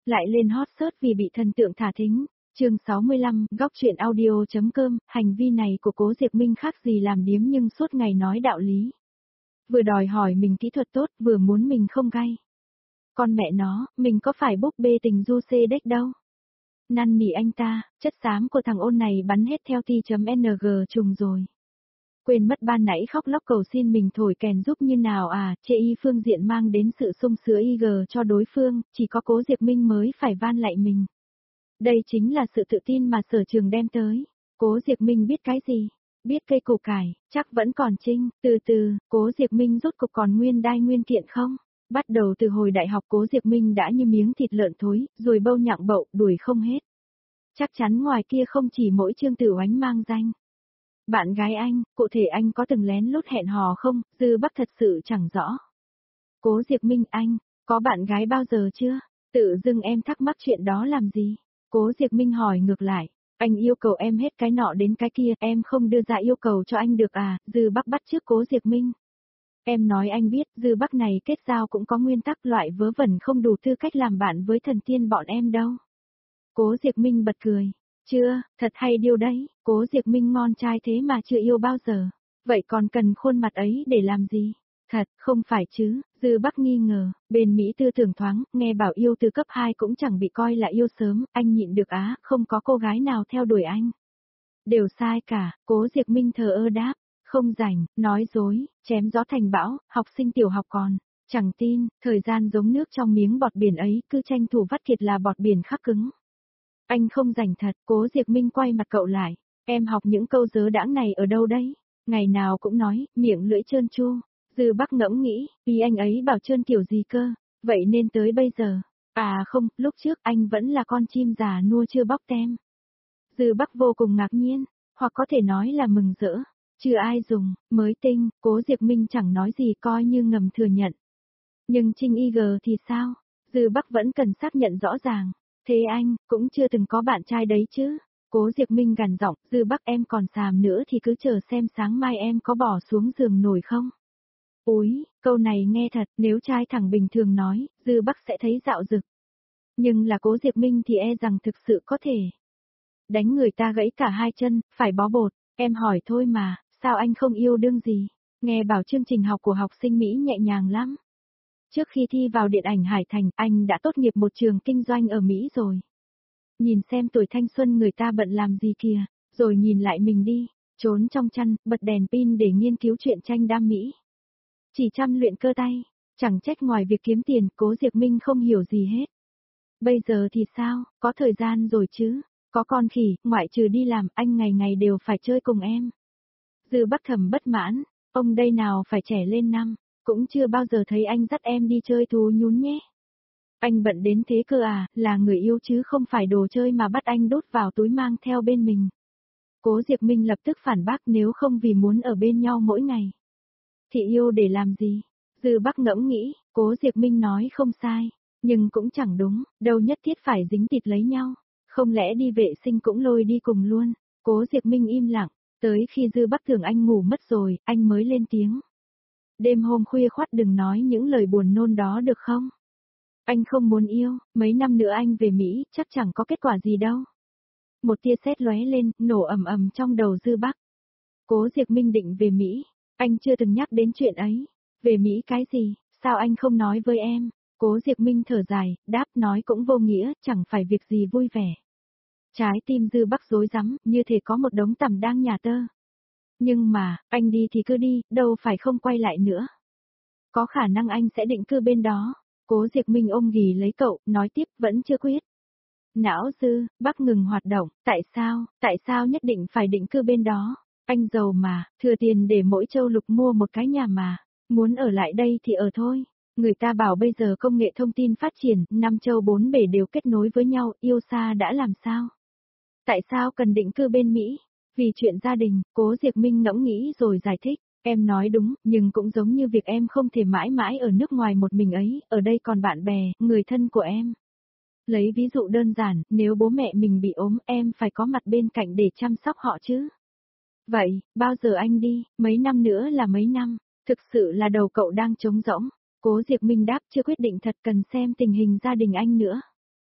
Lại lên hot search vì bị thần tượng thả thính. Chương 65, góc truyện audio.com, hành vi này của Cố Diệp Minh khác gì làm điếm nhưng suốt ngày nói đạo lý. Vừa đòi hỏi mình kỹ thuật tốt, vừa muốn mình không gay. Con mẹ nó, mình có phải búp bê tình du xê đếch đâu. Năn nỉ anh ta, chất xám của thằng ôn này bắn hết theo ti.ng trùng rồi. Quên mất ban nãy khóc lóc cầu xin mình thổi kèn giúp như nào à, chê y phương diện mang đến sự sung sướng IG cho đối phương, chỉ có Cố Diệp Minh mới phải van lại mình. Đây chính là sự tự tin mà Sở Trường đem tới. Cố Diệp Minh biết cái gì? Biết cây củ cải, chắc vẫn còn trinh, từ từ, Cố Diệp Minh rốt cục còn nguyên đai nguyên kiện không? Bắt đầu từ hồi đại học Cố Diệp Minh đã như miếng thịt lợn thối, rồi bâu nhặng bậu, đuổi không hết. Chắc chắn ngoài kia không chỉ mỗi Trương Tử Oánh mang danh. Bạn gái anh, cụ thể anh có từng lén lút hẹn hò không? Dư Bắc thật sự chẳng rõ. Cố Diệp Minh anh, có bạn gái bao giờ chưa? Tự dưng em thắc mắc chuyện đó làm gì? Cố Diệp Minh hỏi ngược lại, anh yêu cầu em hết cái nọ đến cái kia, em không đưa ra yêu cầu cho anh được à? Dư Bắc bắt chước Cố Diệp Minh. Em nói anh biết, Dư Bắc này kết giao cũng có nguyên tắc, loại vớ vẩn không đủ tư cách làm bạn với thần tiên bọn em đâu. Cố Diệp Minh bật cười. Chưa, thật hay điều đấy, Cố Diệp Minh ngon trai thế mà chưa yêu bao giờ. Vậy còn cần khuôn mặt ấy để làm gì? Thật, không phải chứ, Dư Bắc nghi ngờ, bên Mỹ tư tưởng thoáng, nghe bảo yêu từ cấp 2 cũng chẳng bị coi là yêu sớm, anh nhịn được á, không có cô gái nào theo đuổi anh. Đều sai cả, Cố Diệp Minh thờ ơ đáp, không rảnh, nói dối, chém gió thành bão, học sinh tiểu học còn. Chẳng tin, thời gian giống nước trong miếng bọt biển ấy, cứ tranh thủ vắt kiệt là bọt biển khắc cứng. Anh không rảnh thật, Cố Diệp Minh quay mặt cậu lại, em học những câu dớ đãng này ở đâu đấy? Ngày nào cũng nói, miệng lưỡi trơn tru. Dư Bắc ngẫm nghĩ, ý anh ấy bảo trơn kiểu gì cơ, vậy nên tới bây giờ. À không, lúc trước anh vẫn là con chim già nua chưa bóc tem. Dư Bắc vô cùng ngạc nhiên, hoặc có thể nói là mừng rỡ. Chưa ai dùng, mới tinh, Cố Diệp Minh chẳng nói gì coi như ngầm thừa nhận. Nhưng Trinh IG thì sao? Dư Bắc vẫn cần xác nhận rõ ràng. Thế anh, cũng chưa từng có bạn trai đấy chứ? Cố Diệp Minh gằn giọng, Dư Bắc em còn xàm nữa thì cứ chờ xem sáng mai em có bỏ xuống giường nổi không? Úi, câu này nghe thật, nếu trai thẳng bình thường nói, Dư Bắc sẽ thấy dạo dực. Nhưng là Cố Diệp Minh thì e rằng thực sự có thể. Đánh người ta gãy cả hai chân, phải bó bột, em hỏi thôi mà, sao anh không yêu đương gì? Nghe bảo chương trình học của học sinh Mỹ nhẹ nhàng lắm. Trước khi thi vào điện ảnh Hải Thành, anh đã tốt nghiệp một trường kinh doanh ở Mỹ rồi. Nhìn xem tuổi thanh xuân người ta bận làm gì kìa, rồi nhìn lại mình đi, trốn trong chăn, bật đèn pin để nghiên cứu truyện tranh đam mỹ. Chỉ chăm luyện cơ tay, chẳng trách ngoài việc kiếm tiền, Cố Diệp Minh không hiểu gì hết. Bây giờ thì sao, có thời gian rồi chứ, có con khỉ, ngoại trừ đi làm, anh ngày ngày đều phải chơi cùng em. Dư Bắc thầm bất mãn, ông đây nào phải trẻ lên năm, cũng chưa bao giờ thấy anh dắt em đi chơi thú nhún nhé. Anh bận đến thế cơ à, là người yêu chứ không phải đồ chơi mà bắt anh đút vào túi mang theo bên mình. Cố Diệp Minh lập tức phản bác, nếu không vì muốn ở bên nhau mỗi ngày. Thì yêu để làm gì? Dư Bắc ngẫm nghĩ, Cố Diệp Minh nói không sai, nhưng cũng chẳng đúng, đâu nhất thiết phải dính thịt lấy nhau. Không lẽ đi vệ sinh cũng lôi đi cùng luôn? Cố Diệp Minh im lặng, tới khi Dư Bắc tưởng anh ngủ mất rồi, anh mới lên tiếng. Đêm hôm khuya khoắt đừng nói những lời buồn nôn đó được không? Anh không muốn yêu, mấy năm nữa anh về Mỹ, chắc chẳng có kết quả gì đâu. Một tia sét lóe lên, nổ ầm ầm trong đầu Dư Bắc. Cố Diệp Minh định về Mỹ, anh chưa từng nhắc đến chuyện ấy. Về Mỹ cái gì, sao anh không nói với em? Cố Diệp Minh thở dài, đáp nói cũng vô nghĩa, chẳng phải việc gì vui vẻ. Trái tim Dư Bắc rối rắm, như thể có một đống tằm đang nhả tơ. Nhưng mà, anh đi thì cứ đi, đâu phải không quay lại nữa. Có khả năng anh sẽ định cư bên đó. Cố Diệp Minh ôm ghì lấy cậu, nói tiếp vẫn chưa quyết. Não Dư, Bắc ngừng hoạt động, tại sao nhất định phải định cư bên đó? Anh giàu mà, thừa tiền để mỗi châu lục mua một cái nhà mà, muốn ở lại đây thì ở thôi. Người ta bảo bây giờ công nghệ thông tin phát triển, 5 châu 4 bể đều kết nối với nhau, yêu xa đã làm sao? Tại sao cần định cư bên Mỹ? Vì chuyện gia đình, Cố Diệp Minh ngẫm nghĩ rồi giải thích. Em nói đúng, nhưng cũng giống như việc em không thể mãi mãi ở nước ngoài một mình ấy, ở đây còn bạn bè, người thân của em. Lấy ví dụ đơn giản, nếu bố mẹ mình bị ốm, em phải có mặt bên cạnh để chăm sóc họ chứ. Vậy, bao giờ anh đi, mấy năm nữa là mấy năm, thực sự là đầu cậu đang trống rỗng. Cố Diệp Minh đáp chưa quyết định thật, cần xem tình hình gia đình anh nữa.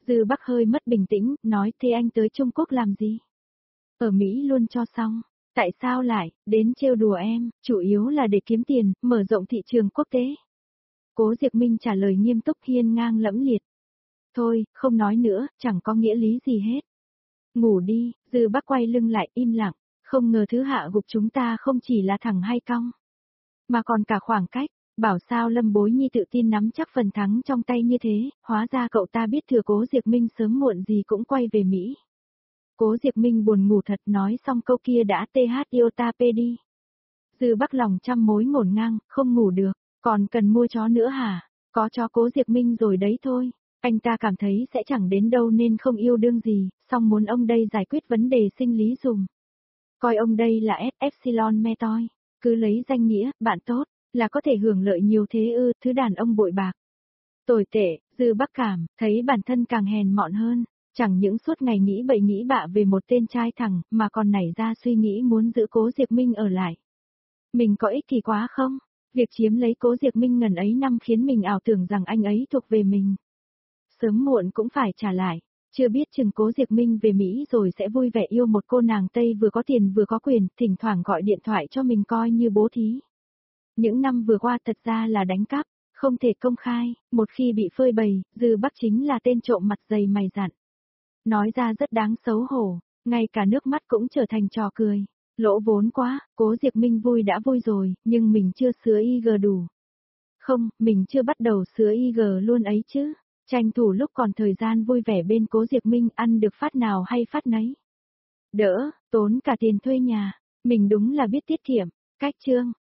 Dư Bắc hơi mất bình tĩnh, nói thế anh tới Trung Quốc làm gì? Ở Mỹ luôn cho xong. Tại sao lại, đến trêu đùa em, chủ yếu là để kiếm tiền, mở rộng thị trường quốc tế. Cố Diệp Minh trả lời nghiêm túc hiên ngang lẫm liệt. Thôi, không nói nữa, chẳng có nghĩa lý gì hết. Ngủ đi, Dư Bắc quay lưng lại im lặng, không ngờ thứ hạ gục chúng ta không chỉ là thẳng hay cong, mà còn cả khoảng cách. Bảo sao Lâm Bối Nhi tự tin nắm chắc phần thắng trong tay như thế, hóa ra cậu ta biết thừa Cố Diệp Minh sớm muộn gì cũng quay về Mỹ. Cố Diệp Minh buồn ngủ thật, nói xong câu kia đã iota p đi. Dư Bắc lòng trăm mối ngổn ngang, không ngủ được, còn cần mua chó nữa hả? Có chó Cố Diệp Minh rồi đấy thôi. Anh ta cảm thấy sẽ chẳng đến đâu nên không yêu đương gì, song muốn ông đây giải quyết vấn đề sinh lý dùm. Coi ông đây là S Epsilon Metoi, cứ lấy danh nghĩa, bạn tốt, là có thể hưởng lợi nhiều thế ư, thứ đàn ông bội bạc. Tồi tệ, Dư Bắc cảm, thấy bản thân càng hèn mọn hơn, chẳng những suốt ngày nghĩ bậy nghĩ bạ về một tên trai thẳng, mà còn nảy ra suy nghĩ muốn giữ Cố Diệp Minh ở lại. Mình có ích kỷ quá không? Việc chiếm lấy Cố Diệp Minh ngần ấy năm khiến mình ảo tưởng rằng anh ấy thuộc về mình. Sớm muộn cũng phải trả lại, chưa biết chừng Cố Diệp Minh về Mỹ rồi sẽ vui vẻ yêu một cô nàng Tây vừa có tiền vừa có quyền, thỉnh thoảng gọi điện thoại cho mình coi như bố thí. Những năm vừa qua thật ra là đánh cắp, không thể công khai, một khi bị phơi bày, Dư Bắc chính là tên trộm mặt dày mày dặn. Nói ra rất đáng xấu hổ, ngay cả nước mắt cũng trở thành trò cười. Lỗ vốn quá, Cố Diệp Minh vui đã vui rồi, nhưng mình chưa sứa IG đủ. Không, mình chưa bắt đầu sứa IG luôn ấy chứ. Tranh thủ lúc còn thời gian vui vẻ bên Cố Diệp Minh ăn được phát nào hay phát nấy. Đỡ, tốn cả tiền thuê nhà, mình đúng là biết tiết kiệm. Cách chương